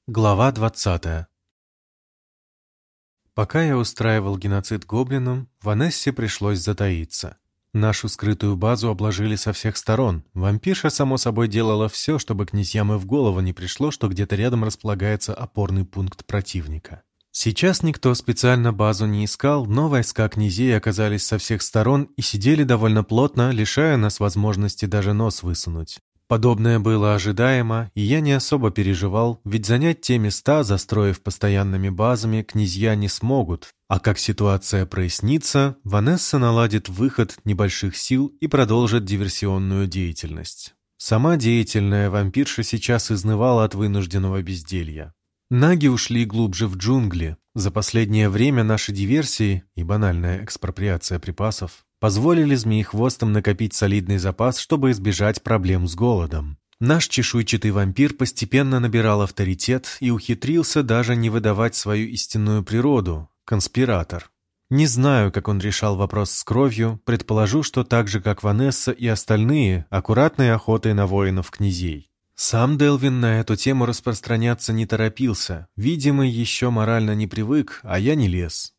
Глава 20. Пока я устраивал геноцид гоблинам, Ванессе пришлось затаиться. Нашу скрытую базу обложили со всех сторон. Вампирша, само собой, делала все, чтобы князьям и в голову не пришло, что где-то рядом располагается опорный пункт противника. Сейчас никто специально базу не искал, но войска князей оказались со всех сторон и сидели довольно плотно, лишая нас возможности даже нос высунуть. Подобное было ожидаемо, и я не особо переживал, ведь занять те места, застроив постоянными базами, князья не смогут. А как ситуация прояснится, Ванесса наладит выход небольших сил и продолжит диверсионную деятельность. Сама деятельная вампирша сейчас изнывала от вынужденного безделья. Наги ушли глубже в джунгли. За последнее время наши диверсии и банальная экспроприация припасов позволили змеехвостам накопить солидный запас, чтобы избежать проблем с голодом. Наш чешуйчатый вампир постепенно набирал авторитет и ухитрился даже не выдавать свою истинную природу – конспиратор. Не знаю, как он решал вопрос с кровью, предположу, что так же, как Ванесса и остальные, аккуратной охотой на воинов-князей. Сам Делвин на эту тему распространяться не торопился, видимо, еще морально не привык, а я не лез.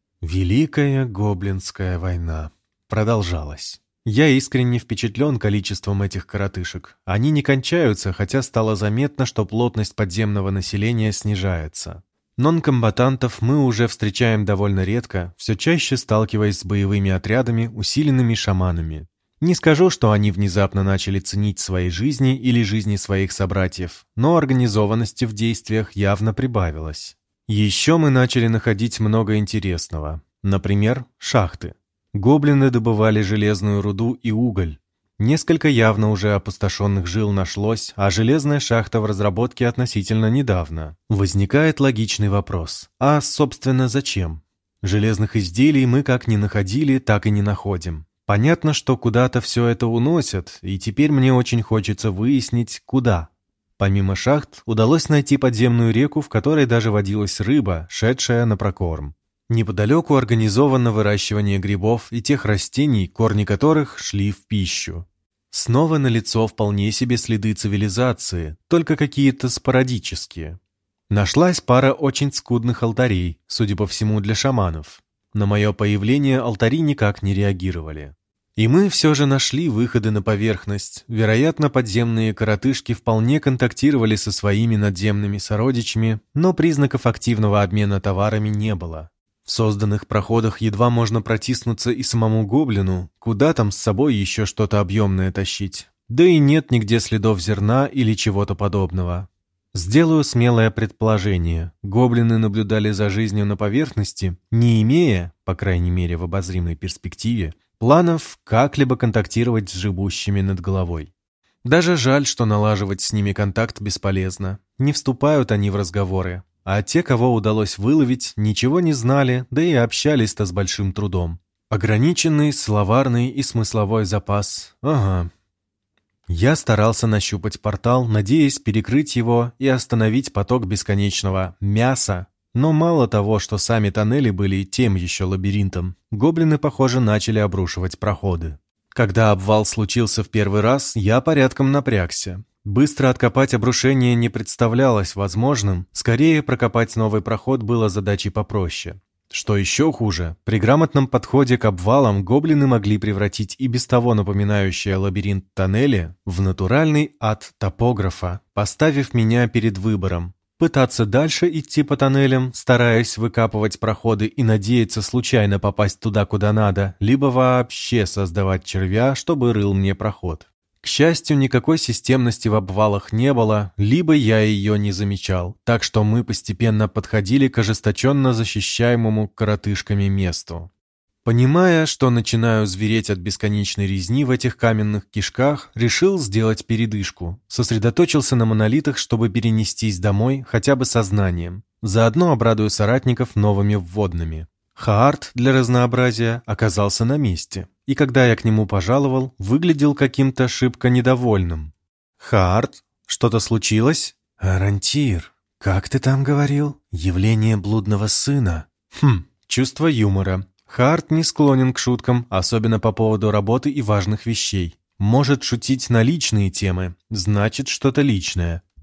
Великая гоблинская война продолжалась. Я искренне впечатлен количеством этих коротышек. Они не кончаются, хотя стало заметно, что плотность подземного населения снижается. Нонкомбатантов мы уже встречаем довольно редко, все чаще сталкиваясь с боевыми отрядами, усиленными шаманами. Не скажу, что они внезапно начали ценить свои жизни или жизни своих собратьев, но организованности в действиях явно прибавилось. Еще мы начали находить много интересного. Например, шахты. Гоблины добывали железную руду и уголь. Несколько явно уже опустошенных жил нашлось, а железная шахта в разработке относительно недавно. Возникает логичный вопрос. А, собственно, зачем? Железных изделий мы как не находили, так и не находим. Понятно, что куда-то все это уносят, и теперь мне очень хочется выяснить, куда. Помимо шахт, удалось найти подземную реку, в которой даже водилась рыба, шедшая на прокорм. Неподалеку организовано выращивание грибов и тех растений, корни которых шли в пищу. Снова налицо вполне себе следы цивилизации, только какие-то спорадические. Нашлась пара очень скудных алтарей, судя по всему, для шаманов. На мое появление алтари никак не реагировали. И мы все же нашли выходы на поверхность. Вероятно, подземные коротышки вполне контактировали со своими надземными сородичами, но признаков активного обмена товарами не было. В созданных проходах едва можно протиснуться и самому гоблину, куда там с собой еще что-то объемное тащить. Да и нет нигде следов зерна или чего-то подобного. Сделаю смелое предположение. Гоблины наблюдали за жизнью на поверхности, не имея, по крайней мере в обозримой перспективе, планов как-либо контактировать с живущими над головой. Даже жаль, что налаживать с ними контакт бесполезно. Не вступают они в разговоры. А те, кого удалось выловить, ничего не знали, да и общались-то с большим трудом. Ограниченный словарный и смысловой запас. Ага. Я старался нащупать портал, надеясь перекрыть его и остановить поток бесконечного мяса. Но мало того, что сами тоннели были тем еще лабиринтом, гоблины, похоже, начали обрушивать проходы. Когда обвал случился в первый раз, я порядком напрягся. Быстро откопать обрушение не представлялось возможным, скорее прокопать новый проход было задачей попроще. Что еще хуже, при грамотном подходе к обвалам гоблины могли превратить и без того напоминающее лабиринт тоннели в натуральный ад топографа, поставив меня перед выбором: пытаться дальше идти по тоннелям, стараясь выкапывать проходы и надеяться случайно попасть туда, куда надо, либо вообще создавать червя, чтобы рыл мне проход. К счастью, никакой системности в обвалах не было, либо я ее не замечал, так что мы постепенно подходили к ожесточенно защищаемому коротышками месту. Понимая, что начинаю звереть от бесконечной резни в этих каменных кишках, решил сделать передышку. Сосредоточился на монолитах, чтобы перенестись домой хотя бы сознанием. Заодно обрадую соратников новыми вводными. Хаарт для разнообразия оказался на месте, и когда я к нему пожаловал, выглядел каким-то шибко недовольным. «Хаарт, что-то случилось?» «Арантир, как ты там говорил? Явление блудного сына?» Чувство юмора. Хаарт не склонен к шуткам, особенно по поводу работы и важных вещей. Может шутить на личные темы, значит что-то личное.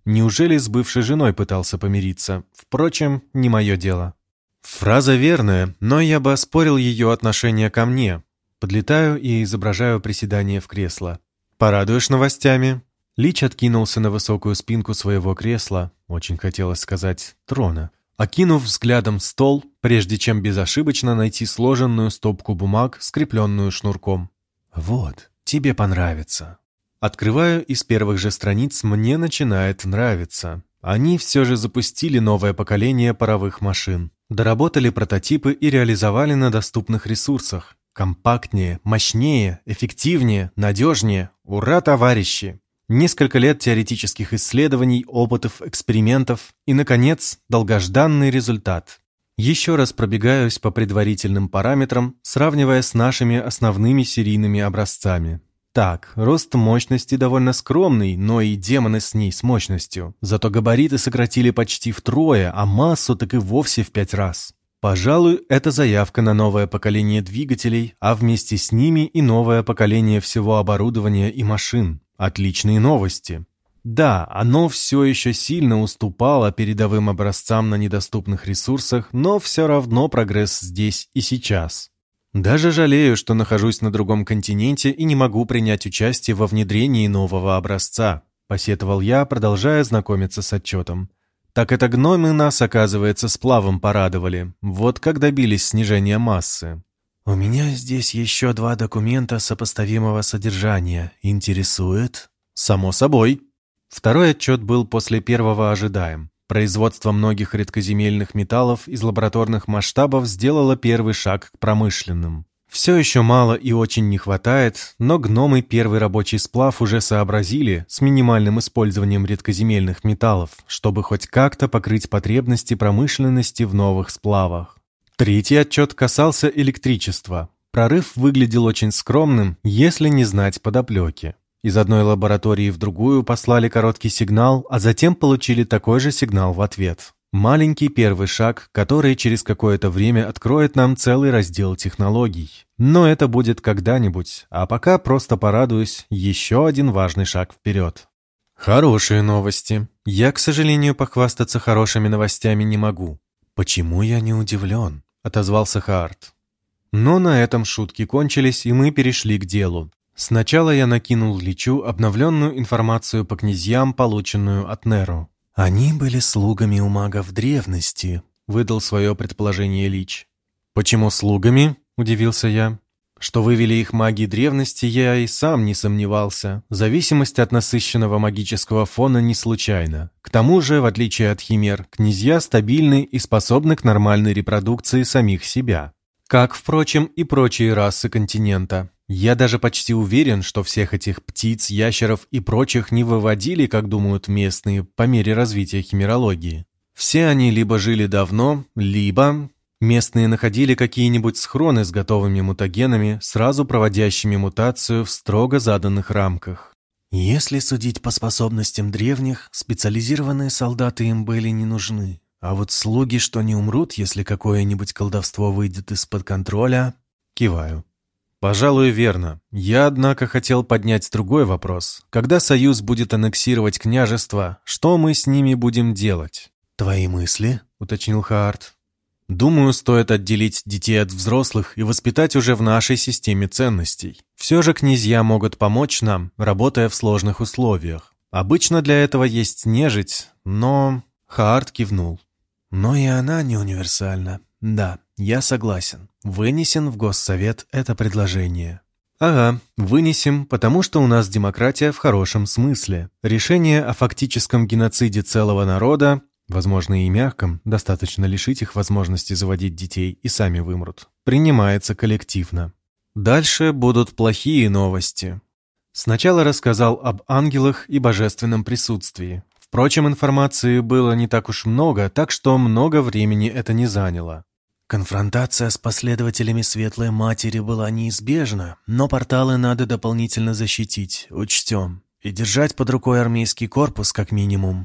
Неужели с бывшей женой пытался помириться? Впрочем, не мое дело. Фраза верная, но я бы оспорил ее отношение ко мне. Подлетаю и изображаю приседание в кресло. «Порадуешь новостями?» Лич откинулся на высокую спинку своего кресла, очень хотелось сказать трона, окинув взглядом стол, прежде чем безошибочно найти сложенную стопку бумаг, скрепленную шнурком. «Вот, тебе понравится». Открываю, и с первых же страниц мне начинает нравиться. Они все же запустили новое поколение паровых машин. Доработали прототипы и реализовали на доступных ресурсах. Компактнее, мощнее, эффективнее, надежнее. Ура, товарищи! Несколько лет теоретических исследований, опытов, экспериментов и, наконец, долгожданный результат. Еще раз пробегаюсь по предварительным параметрам, сравнивая с нашими основными серийными образцами. Так, рост мощности довольно скромный, но и демоны с ней с мощностью. Зато габариты сократили почти втрое, а массу так и вовсе в 5 раз. Пожалуй, это заявка на новое поколение двигателей, а вместе с ними и новое поколение всего оборудования и машин. Отличные новости. Да, оно все еще сильно уступало передовым образцам на недоступных ресурсах, но все равно прогресс здесь и сейчас. Даже жалею, что нахожусь на другом континенте и не могу принять участие во внедрении нового образца, посетовал я, продолжая знакомиться с отчетом. Так это гномы нас, оказывается, сплавом порадовали. Вот как добились снижения массы. У меня здесь еще 2 документа сопоставимого содержания. Интересует? Само собой. Второй отчет был после первого ожидаем. Производство многих редкоземельных металлов из лабораторных масштабов сделало первый шаг к промышленным. Все еще мало и очень не хватает, но гномы первый рабочий сплав уже сообразили с минимальным использованием редкоземельных металлов, чтобы хоть как-то покрыть потребности промышленности в новых сплавах. Третий отчет касался электричества. Прорыв выглядел очень скромным, если не знать подоплеки. Из одной лаборатории в другую послали короткий сигнал, а затем получили такой же сигнал в ответ. Маленький первый шаг, который через какое-то время откроет нам целый раздел технологий. Но это будет когда-нибудь, а пока просто порадуюсь, еще один важный шаг вперед. Хорошие новости. Я, к сожалению, похвастаться хорошими новостями не могу. «Почему я не удивлен?» — отозвался Хаарт. Но на этом шутки кончились, и мы перешли к делу. Сначала я накинул Личу обновленную информацию по князьям, полученную от Неру. «Они были слугами у магов древности», — выдал свое предположение Лич. «Почему слугами?» — удивился я. Что вывели их маги древности, я и сам не сомневался. Зависимость от насыщенного магического фона не случайна. К тому же, в отличие от химер, князья стабильны и способны к нормальной репродукции самих себя. Как, впрочем, и прочие расы континента. Я даже почти уверен, что всех этих птиц, ящеров и прочих не выводили, как думают местные, по мере развития химерологии. Все они либо жили давно, либо местные находили какие-нибудь схроны с готовыми мутагенами, сразу проводящими мутацию в строго заданных рамках. Если судить по способностям древних, специализированные солдаты им были не нужны. А вот слуги, что не умрут, если какое-нибудь колдовство выйдет из-под контроля, киваю. Пожалуй, верно. Я, однако, хотел поднять другой вопрос. Когда Союз будет аннексировать княжество, что мы с ними будем делать? «Твои мысли?» — уточнил Хаарт. «Думаю, стоит отделить детей от взрослых и воспитать уже в нашей системе ценностей. Все же князья могут помочь нам, работая в сложных условиях. Обычно для этого есть нежить, но...» Хаарт кивнул. «Но и она не универсальна. Да, я согласен. Вынесен в Госсовет это предложение». «Ага, вынесем, потому что у нас демократия в хорошем смысле. Решение о фактическом геноциде целого народа, возможно и мягком, достаточно лишить их возможности заводить детей и сами вымрут, принимается коллективно. Дальше будут плохие новости». Сначала рассказал об ангелах и божественном присутствии. Впрочем, информации было не так уж много, так что много времени это не заняло. Конфронтация с последователями Светлой Матери была неизбежна, но порталы надо дополнительно защитить, учтем. И держать под рукой армейский корпус как минимум.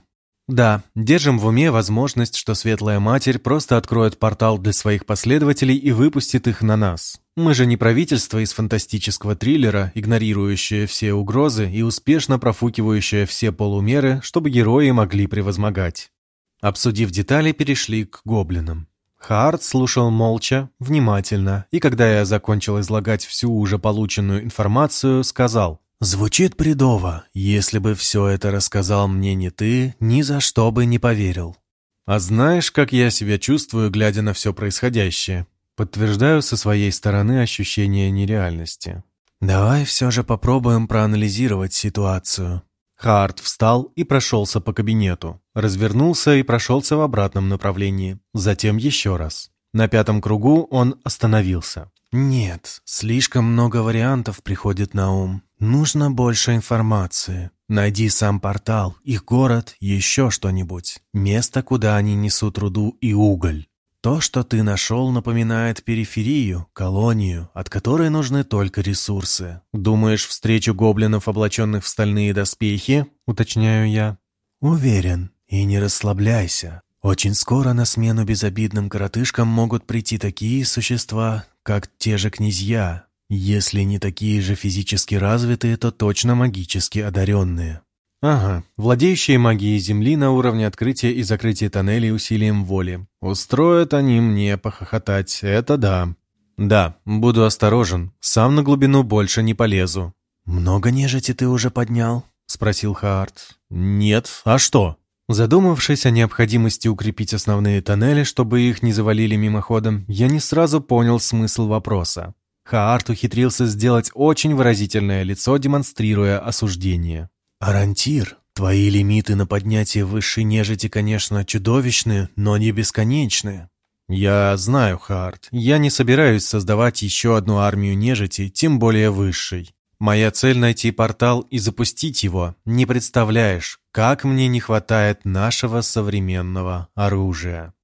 Да, держим в уме возможность, что Светлая Матерь просто откроет портал для своих последователей и выпустит их на нас. Мы же не правительство из фантастического триллера, игнорирующее все угрозы и успешно профукивающее все полумеры, чтобы герои могли превозмогать. Обсудив детали, перешли к гоблинам. Хаарт слушал молча, внимательно, и когда я закончил излагать всю уже полученную информацию, сказал: «Звучит бредово. Если бы все это рассказал мне не ты, ни за что бы не поверил». «А знаешь, как я себя чувствую, глядя на все происходящее?» Подтверждаю со своей стороны ощущение нереальности. «Давай все же попробуем проанализировать ситуацию». Хаарт встал и прошелся по кабинету. Развернулся и прошелся в обратном направлении. Затем еще раз. На 5-м кругу он остановился. «Нет, слишком много вариантов приходит на ум. Нужно больше информации. Найди сам портал, их город, еще что-нибудь. Место, куда они несут руду и уголь. То, что ты нашел, напоминает периферию, колонию, от которой нужны только ресурсы. Думаешь, встречу гоблинов, облаченных в стальные доспехи?» — уточняю я. «Уверен. И не расслабляйся. Очень скоро на смену безобидным коротышкам могут прийти такие существа, как те же князья. Если не такие же физически развитые, то точно магически одаренные». Ага, владеющие магией Земли на уровне открытия и закрытия тоннелей усилием воли. Устроят они мне похохотать, это да. Да, буду осторожен, сам на глубину больше не полезу. «Много нежити ты уже поднял?» — спросил Хаарт. «Нет, а что?» Задумавшись о необходимости укрепить основные тоннели, чтобы их не завалили мимоходом, я не сразу понял смысл вопроса. Хаарт ухитрился сделать очень выразительное лицо, демонстрируя осуждение. «Арантир, твои лимиты на поднятие высшей нежити, конечно, чудовищны, но не бесконечны». «Я знаю, Хаарт, я не собираюсь создавать еще одну армию нежити, тем более высшей. Моя цель — найти портал и запустить его. Не представляешь, как мне не хватает нашего современного оружия».